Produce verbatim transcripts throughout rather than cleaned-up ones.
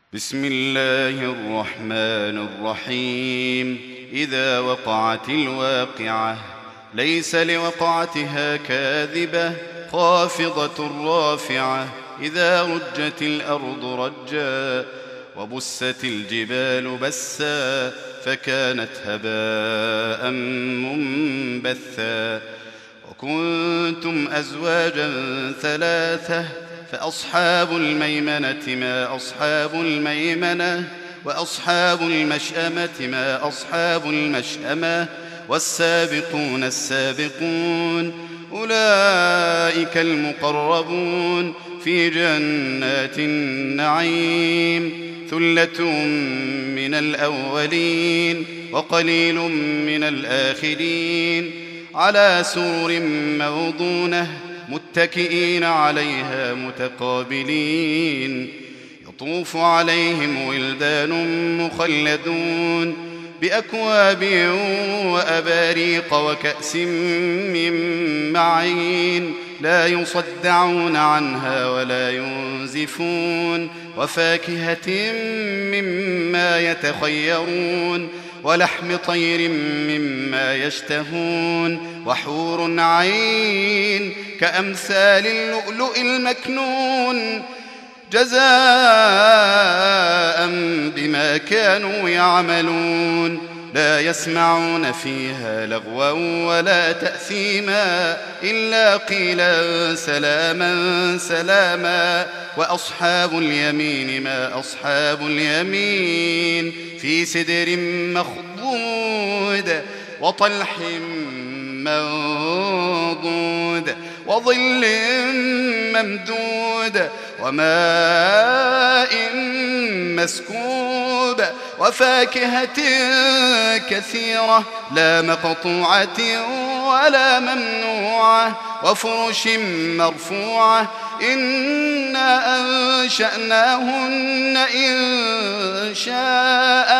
بسم الله الرحمن الرحيم. إذا وقعت الواقعة ليس لوقعتها كاذبة خافضة رافعة إذا رجت الأرض رجا وبست الجبال بسا فكانت هباء منبثا وكنتم أزواجا ثلاثة فأصحاب الميمنة ما أصحاب الميمنة وأصحاب المشأمة ما أصحاب المشأمة والسابقون السابقون أولئك المقربون في جنات النعيم ثلة من الأولين وقليل من الآخرين على سرر موضونة متكئين عليها متقابلين يطوف عليهم ولدان مخلدون بأكواب وأباريق وكأس من معين لا يصدعون عنها ولا ينزفون وفاكهة مما يتخيرون ولحم طير مما يشتهون وحور عين كأمثال اللؤلؤ المكنون جزاء بما كانوا يعملون لا يسمعون فيها لغوا ولا تأثيما إلا قيلا سلاما سلاما وأصحاب اليمين ما أصحاب اليمين في سدر مخضود وطلح منضود وظل ممدود وماء مسكوب وفاكهة كثيرة لا مقطوعة ولا ممنوعة وفرش مرفوعة إنا أنشأناهن إن شاء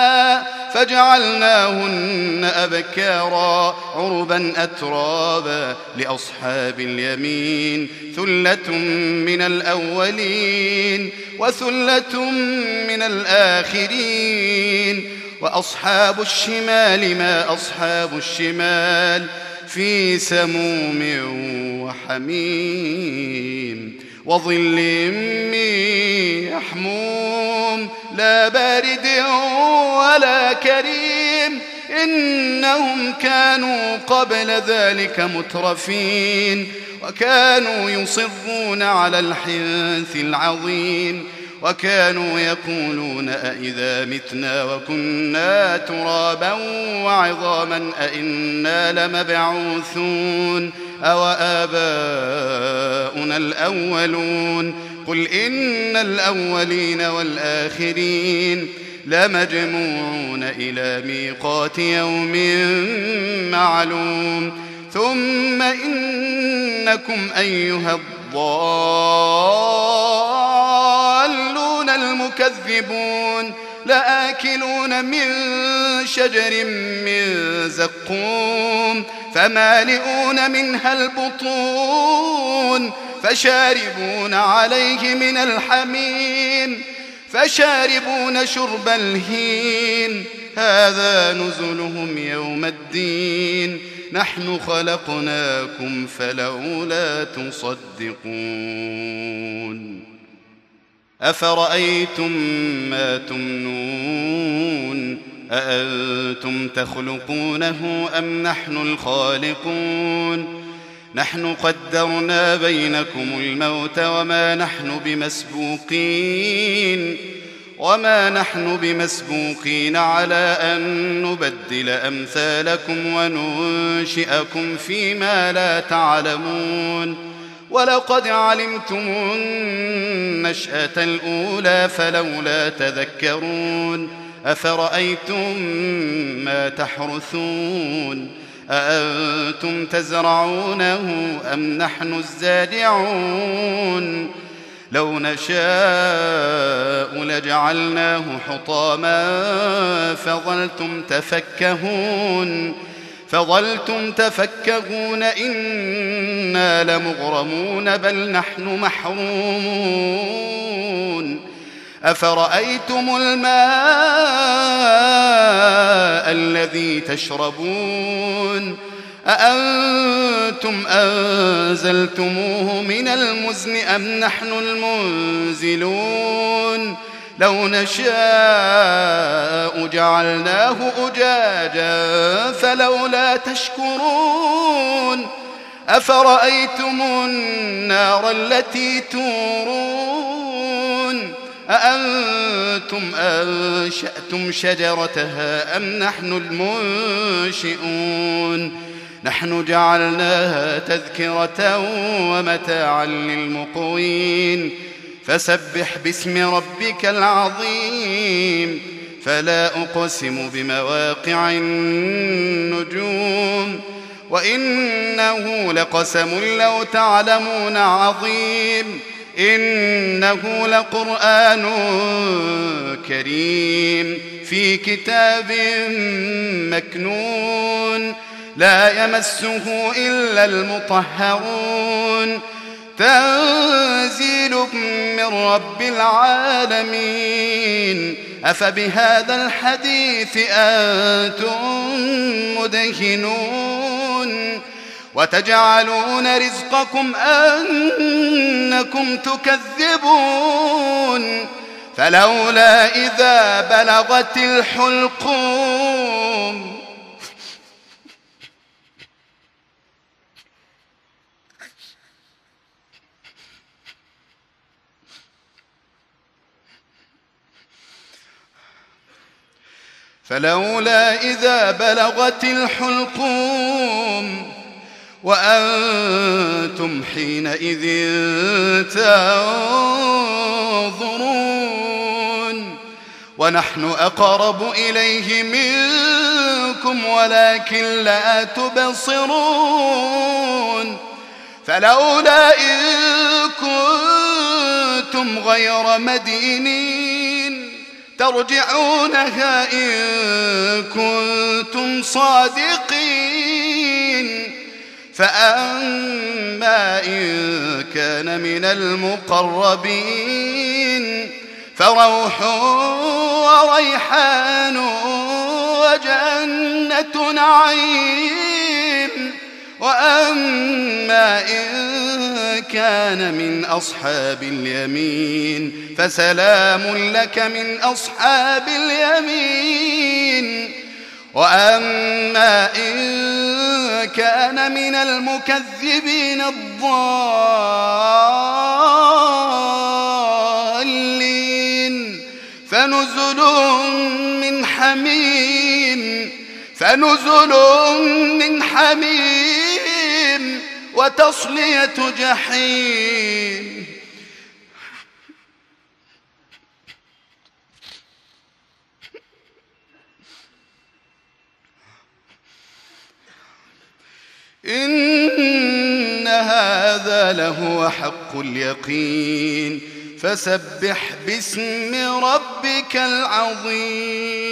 فجعلناهن أبكارا عربا أترابا لأصحاب اليمين ثلة من الأولين وثلة من الآخرين وأصحاب الشمال ما أصحاب الشمال في سموم وحميم وظل من يحموم لا بارد ولا كريم إنهم كانوا قبل ذلك مترفين وكانوا يصرون على الحنث العظيم وكانوا يقولون أئذا متنا وكنا ترابا وعظاما أئنا لمبعوثون أو آباؤنا الأولون قل إن الأولين والآخرين لمجموعون إلى ميقات يوم معلوم ثم إنكم أيها الضالون المكذبون لآكلون من شجر من زقوم فمالئون منها البطون فشاربون عليه من الحميم فشاربون شرب الهين هذا نزلهم يوم الدين نحن خلقناكم فلولا تصدقون أفرأيتم ما تمنون أأنتم تخلقونه أم نحن الخالقون نحن قدرنا بينكم الموت وما نحن بمسبوقين وما نحن بمسبوقين على أن نبدل أمثالكم وننشئكم فيما لا تعلمون ولقد علمتم النشأة الأولى فلولا تذكرون أفرأيتم ما تحرثون أأنتم تزرعونه أم نحن الزارعون لو نشاء لجعلناه حطاما فظلتم تفكهون فظلتم تفكهون إنا لمغرمون بل نحن محرومون أفرأيتم الماء الذي تشربون أأنتم أنزلتموه من المزن أم نحن المنزلون لو نشاء جعلناه أجاجا فلولا تشكرون أفرأيتم النار التي تورون أأنتم أنشأتم شجرتها أم نحن المنشئون نحن جعلناها تذكرة ومتاعا للمقوين فسبح باسم ربك العظيم فلا أقسم بمواقع النجوم وإنه لقسم لو تعلمون عظيم إنه لقرآن كريم في كتاب مكنون لا يمسه إلا المطهرون تنزيل من رب العالمين أفبهذا الحديث أنتم مدهنون وتجعلون رزقكم أنكم تكذبون فلولا إذا بلغت الحلقوم فلولا إذا بلغت الحلقوم وأنتم حينئذ تنظرون ونحن أقرب إليه منكم ولكن لا تبصرون فلولا إن كنتم غير مدينين ترجعونها إن كنتم صادقين فأما إن كان من المقربين فروح وريحان وجنة نعيم وأما إن كان من أصحاب اليمين فسلام لك من أصحاب اليمين وأما إن كان من المكذبين الضالين فنزل من حميم فنزل من حميم وتصلية جحيم إن هذا لهو حق اليقين فسبح باسم ربك العظيم.